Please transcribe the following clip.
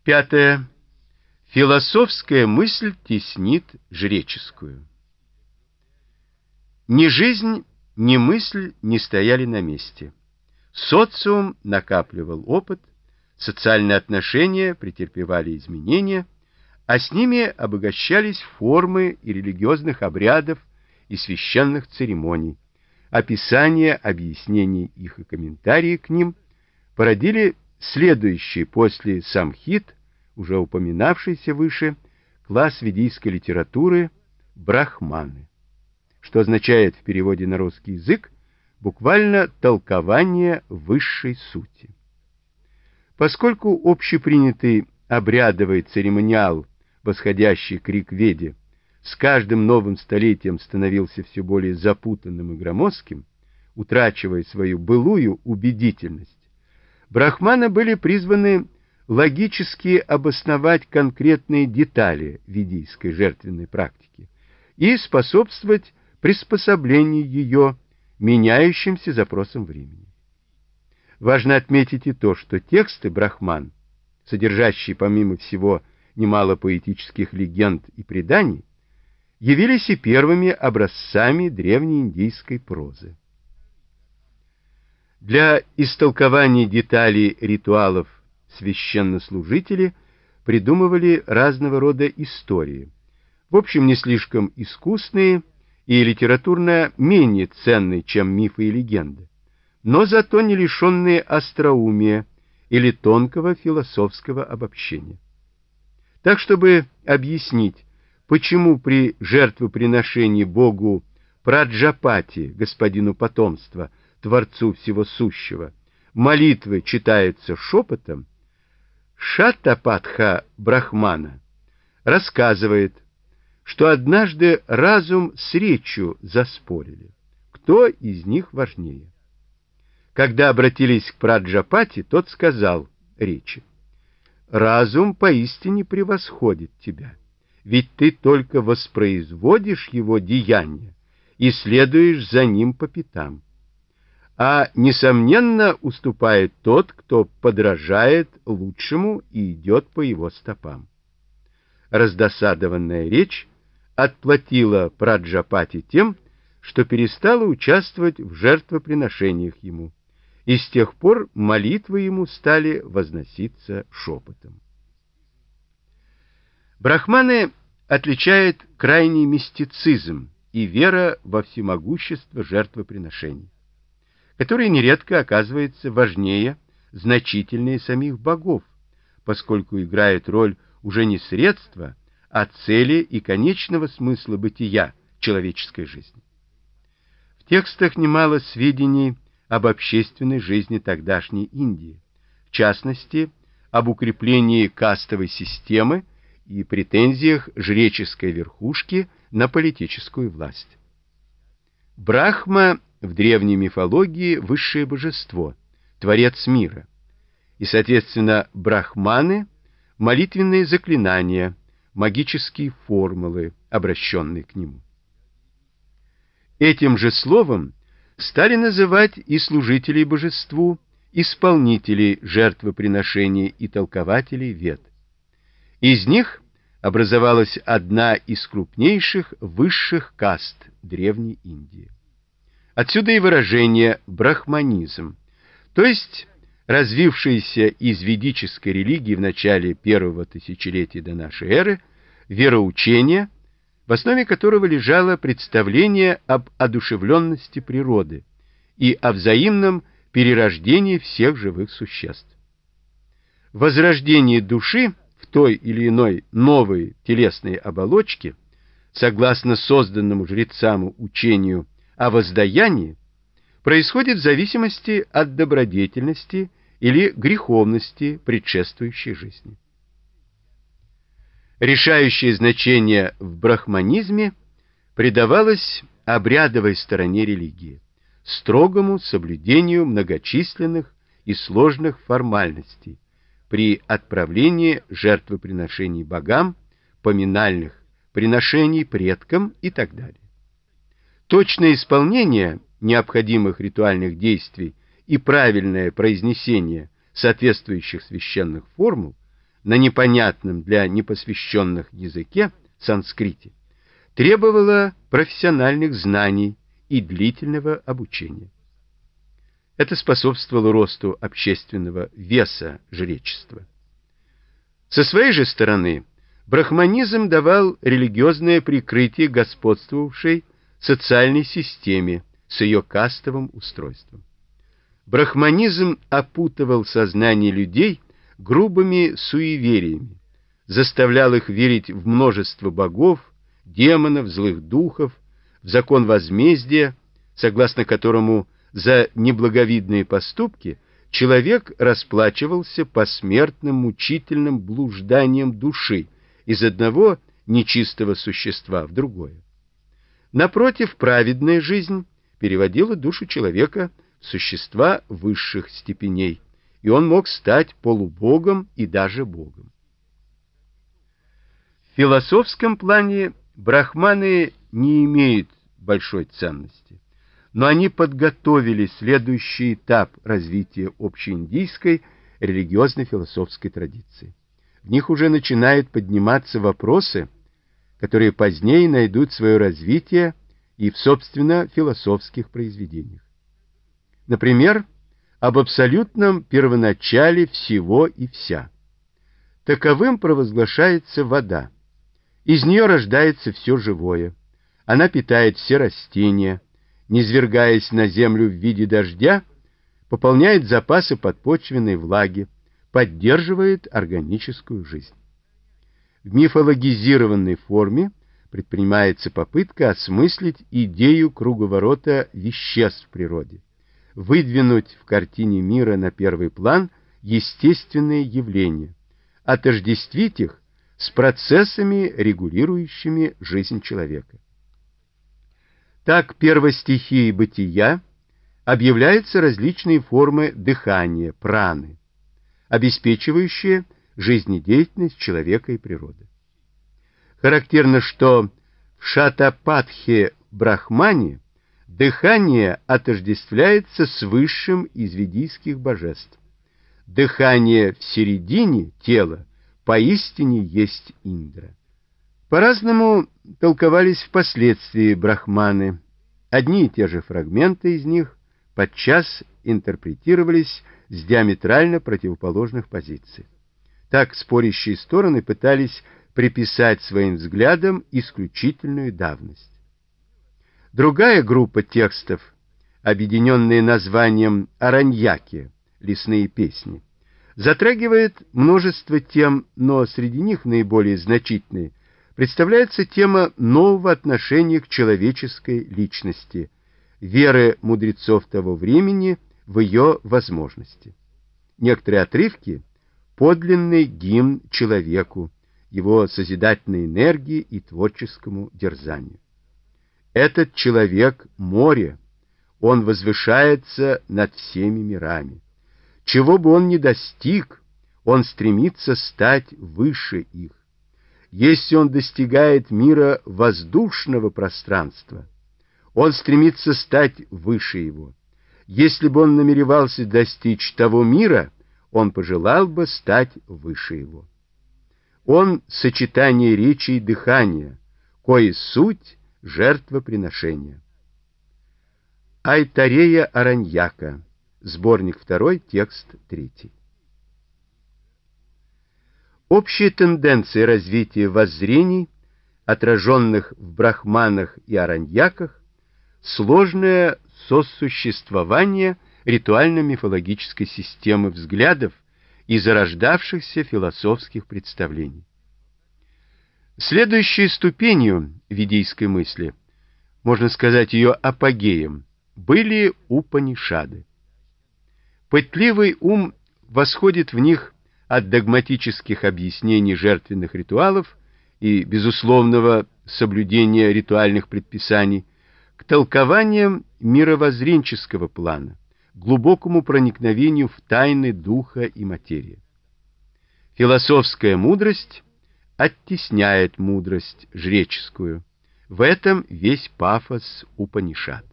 Пятое. Философская мысль теснит жреческую. Ни жизнь, ни мысль не стояли на месте. Социум накапливал опыт, социальные отношения претерпевали изменения, а с ними обогащались формы и религиозных обрядов, и священных церемоний. Описание, объяснение их и комментарии к ним породили следующий после самхит, уже упоминавшийся выше, класс ведийской литературы брахманы, что означает в переводе на русский язык буквально толкование высшей сути. Поскольку общепринятый обрядовый церемониал, восходящий к Ригведе, с каждым новым столетием становился все более запутанным и громоздким, утрачивая свою былую убедительность, брахманы были призваны логически обосновать конкретные детали ведийской жертвенной практики и способствовать приспособлению ее меняющимся запросам времени. Важно отметить и то, что тексты брахман, содержащие помимо всего немало поэтических легенд и преданий, явились и первыми образцами древнеиндийской прозы. Для истолкования деталей ритуалов священнослужители придумывали разного рода истории, в общем, не слишком искусные и литературно менее ценные, чем мифы и легенды, но зато не лишенные остроумия или тонкого философского обобщения. Так, чтобы объяснить, почему при жертвоприношении Богу Праджапати, господину потомства, Творцу всего сущего, молитвы читаются шепотом, Шаттапатха Брахмана рассказывает, что однажды разум с речью заспорили, кто из них важнее. Когда обратились к Праджапати, тот сказал речи: «Разум поистине превосходит тебя, ведь ты только воспроизводишь его деяния и следуешь за ним по пятам. А, несомненно, уступает тот, кто подражает лучшему и идет по его стопам». Раздосадованная речь отплатила Праджапати тем, что перестала участвовать в жертвоприношениях ему, и с тех пор молитвы ему стали возноситься шепотом. Брахманы отличает крайний мистицизм и вера во всемогущество жертвоприношений, которое нередко оказывается важнее, значительнее самих богов, поскольку играет роль уже не средства, а цели и конечного смысла бытия человеческой жизни. В текстах немало сведений об общественной жизни тогдашней Индии, в частности, об укреплении кастовой системы и претензиях жреческой верхушки на политическую власть. Брахма в древней мифологии высшее божество, творец мира, и, соответственно, брахманы — молитвенные заклинания, магические формулы, обращенные к нему. Этим же словом стали называть и служителей божеству, исполнителей жертвоприношений и толкователей вед. Из них образовалась одна из крупнейших высших каст Древней Индии. Отсюда и выражение брахманизм, то есть развившееся из ведической религии в начале первого тысячелетия до нашей эры вероучение, в основе которого лежало представление об одушевленности природы и о взаимном перерождении всех живых существ. Возрождение души в той или иной новой телесной оболочке, согласно созданному жрецам учению о воздаянии, происходит в зависимости от добродетельности или греховности предшествующей жизни. Решающее значение в брахманизме придавалось обрядовой стороне религии, строгому соблюдению многочисленных и сложных формальностей при отправлении жертвоприношений богам, поминальных приношений предкам и так далее. Точное исполнение необходимых ритуальных действий и правильное произнесение соответствующих священных формул на непонятном для непосвященных языке санскрите требовало профессиональных знаний и длительного обучения. Это способствовало росту общественного веса жречества. Со своей же стороны, брахманизм давал религиозное прикрытие господствовавшей социальной системе с ее кастовым устройством. Брахманизм опутывал сознание людей грубыми суевериями, заставлял их верить в множество богов, демонов, злых духов, в закон возмездия, согласно которому за неблаговидные поступки человек расплачивался посмертным мучительным блужданием души из одного нечистого существа в другое. Напротив, праведная жизнь переводила душу человека в существа высших степеней, и он мог стать полубогом и даже богом. В философском плане брахманы не имеют большой ценности, но они подготовили следующий этап развития общеиндийской религиозно-философской традиции. В них уже начинают подниматься вопросы, которые позднее найдут свое развитие и в, собственно, философских произведениях. Например, об абсолютном первоначале всего и вся. Таковым провозглашается вода. Из нее рождается все живое. Она питает все растения, низвергаясь на землю в виде дождя, пополняет запасы подпочвенной влаги, поддерживает органическую жизнь. В мифологизированной форме предпринимается попытка осмыслить идею круговорота веществ в природе, выдвинуть в картине мира на первый план естественные явления, отождествить их с процессами, регулирующими жизнь человека. Так, первостихией бытия объявляются различные формы дыхания, праны, обеспечивающие жизнедеятельность человека и природы. Характерно, что в Шатапатхе-брахмане дыхание отождествляется с высшим из ведийских божеств. Дыхание в середине тела поистине есть Индра. По-разному толковались впоследствии брахманы. Одни и те же фрагменты из них подчас интерпретировались с диаметрально противоположных позиций. Так спорящие стороны пытались приписать своим взглядам исключительную давность. Другая группа текстов, объединенные названием «Араньяки» — лесные песни, затрагивает множество тем, но среди них наиболее значительной представляется тема нового отношения к человеческой личности, веры мудрецов того времени в ее возможности. Некоторые отрывки — подлинный гимн человеку, его созидательной энергии и творческому дерзанию. Этот человек — море, он возвышается над всеми мирами. Чего бы он ни достиг, он стремится стать выше их. Если он достигает мира воздушного пространства, он стремится стать выше его. Если бы он намеревался достичь того мира, он пожелал бы стать выше его. Он — сочетание речи и дыхания, кое суть жертвоприношения. Айтарея Араньяка, сборник 2, текст 3. Общие тенденции развития воззрений, отраженных в брахманах и араньяках, сложное сосуществование ритуально-мифологической системы взглядов и зарождавшихся философских представлений. Следующей ступенью ведийской мысли, можно сказать ее апогеем, были Упанишады. Пытливый ум восходит в них от догматических объяснений жертвенных ритуалов и безусловного соблюдения ритуальных предписаний к толкованиям мировоззренческого плана, глубокому проникновению в тайны духа и материи. Философская мудрость оттесняет мудрость жреческую. В этом весь пафос Упанишад.